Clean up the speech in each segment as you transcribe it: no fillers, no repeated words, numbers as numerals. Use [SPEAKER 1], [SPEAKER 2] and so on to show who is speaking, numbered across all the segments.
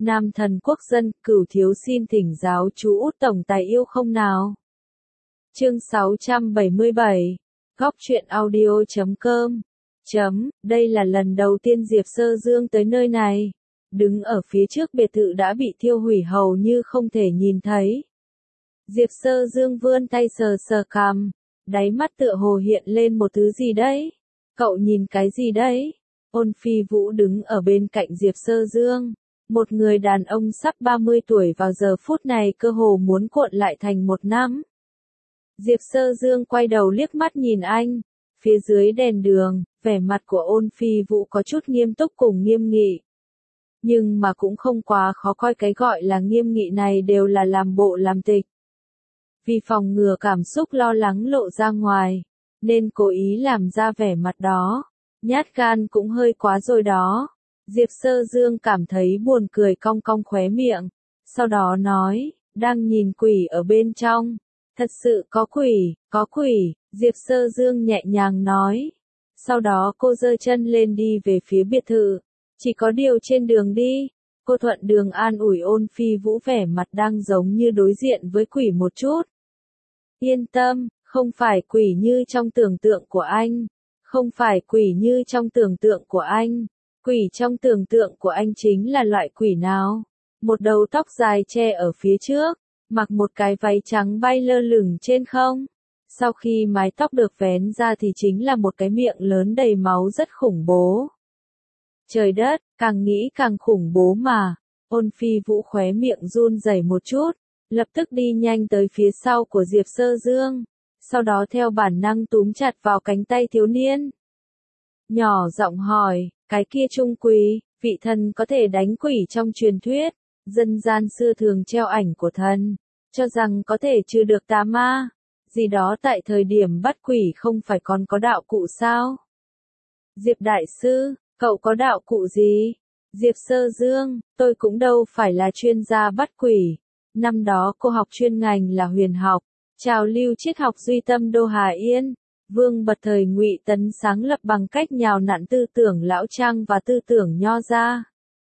[SPEAKER 1] Nam thần quốc dân, Cửu thiếu xin thỉnh giáo chú Út tổng tài yêu không nào. Chương 677. Góc truyện audio.com. Đây là lần đầu tiên Diệp Sơ Dương tới nơi này. Đứng ở phía trước biệt thự đã bị thiêu hủy hầu như không thể nhìn thấy. Diệp Sơ Dương vươn tay sờ sờ cằm, đáy mắt tựa hồ hiện lên một thứ gì đấy. Cậu nhìn cái gì đấy? Ôn Phi Vũ đứng ở bên cạnh Diệp Sơ Dương. Một người đàn ông sắp 30 tuổi vào giờ phút này cơ hồ muốn cuộn lại thành một năm. Diệp Sơ Dương quay đầu liếc mắt nhìn anh. Phía dưới đèn đường, vẻ mặt của Ôn Phi Vũ có chút nghiêm túc cùng nghiêm nghị. Nhưng mà cũng không quá khó coi, cái gọi là nghiêm nghị này đều là làm bộ làm tịch. Vì phòng ngừa cảm xúc lo lắng lộ ra ngoài, nên cố ý làm ra vẻ mặt đó. Nhát gan cũng hơi quá rồi đó. Diệp Sơ Dương cảm thấy buồn cười cong cong khóe miệng. Sau đó nói, đang nhìn quỷ ở bên trong. Thật sự có quỷ, có quỷ, Diệp Sơ Dương nhẹ nhàng nói. Sau đó cô giơ chân lên đi về phía biệt thự. Chỉ có điều trên đường đi, cô thuận đường an ủi Ôn Phi Vũ, vẻ mặt đang giống như đối diện với quỷ một chút. Yên tâm, không phải quỷ như trong tưởng tượng của anh. Không phải quỷ như trong tưởng tượng của anh. Quỷ trong tưởng tượng của anh chính là loại quỷ nào? Một đầu tóc dài che ở phía trước, mặc một cái váy trắng bay lơ lửng trên không. Sau khi mái tóc được vén ra thì chính là một cái miệng lớn đầy máu rất khủng bố. Trời đất, càng nghĩ càng khủng bố mà. Ôn Phi Vũ khóe miệng run rẩy một chút, lập tức đi nhanh tới phía sau của Diệp Sơ Dương. Sau đó theo bản năng túm chặt vào cánh tay thiếu niên. Nhỏ giọng hỏi, cái kia trung quỷ, vị thần có thể đánh quỷ trong truyền thuyết, dân gian xưa thường treo ảnh của thần, cho rằng có thể trừ được tà ma, gì đó, tại thời điểm bắt quỷ không phải còn có đạo cụ sao? Diệp đại sư, cậu có đạo cụ gì? Diệp Sơ Dương, tôi cũng đâu phải là chuyên gia bắt quỷ. Năm đó cô học chuyên ngành là huyền học, trào lưu triết học duy tâm Đô Hà Yên. Vương bật thời Ngụy Tấn sáng lập bằng cách nhào nặn tư tưởng lão Trang và tư tưởng Nho gia.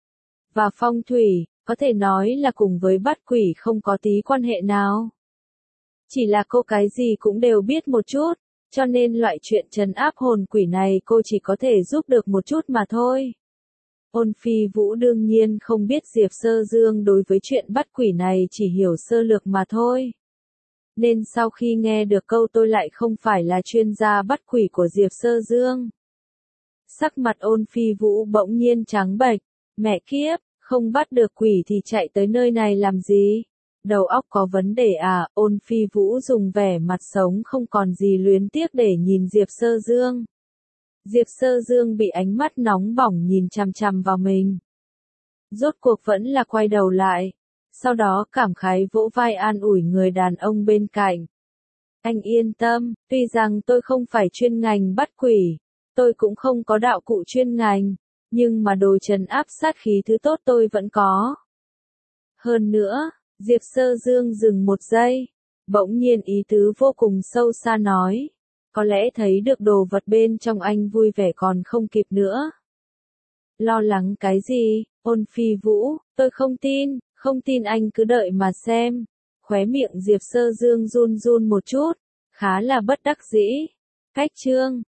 [SPEAKER 1] Và phong thủy, có thể nói là cùng với bắt quỷ không có tí quan hệ nào. Chỉ là cô cái gì cũng đều biết một chút, cho nên loại chuyện trấn áp hồn quỷ này cô chỉ có thể giúp được một chút mà thôi. Ôn Phi Vũ đương nhiên không biết Diệp Sơ Dương đối với chuyện bắt quỷ này chỉ hiểu sơ lược mà thôi. Nên sau khi nghe được câu tôi lại không phải là chuyên gia bắt quỷ của Diệp Sơ Dương. Sắc mặt Ôn Phi Vũ bỗng nhiên trắng bệch, mẹ kiếp, không bắt được quỷ thì chạy tới nơi này làm gì? Đầu óc có vấn đề à? Ôn Phi Vũ dùng vẻ mặt sống không còn gì luyến tiếc để nhìn Diệp Sơ Dương. Diệp Sơ Dương bị ánh mắt nóng bỏng nhìn chằm chằm vào mình. Rốt cuộc vẫn là quay đầu lại. Sau đó cảm khái vỗ vai an ủi người đàn ông bên cạnh. Anh yên tâm, tuy rằng tôi không phải chuyên ngành bắt quỷ, tôi cũng không có đạo cụ chuyên ngành, nhưng mà đồ trấn áp sát khí thứ tốt tôi vẫn có. Hơn nữa, Diệp Sơ Dương dừng một giây, bỗng nhiên ý tứ vô cùng sâu xa nói. Có lẽ thấy được đồ vật bên trong anh vui vẻ còn không kịp nữa. Lo lắng cái gì? Ôn Phi Vũ, tôi không tin anh cứ đợi mà xem. Khóe miệng Diệp Sơ Dương run run một chút, khá là bất đắc dĩ. Cách chương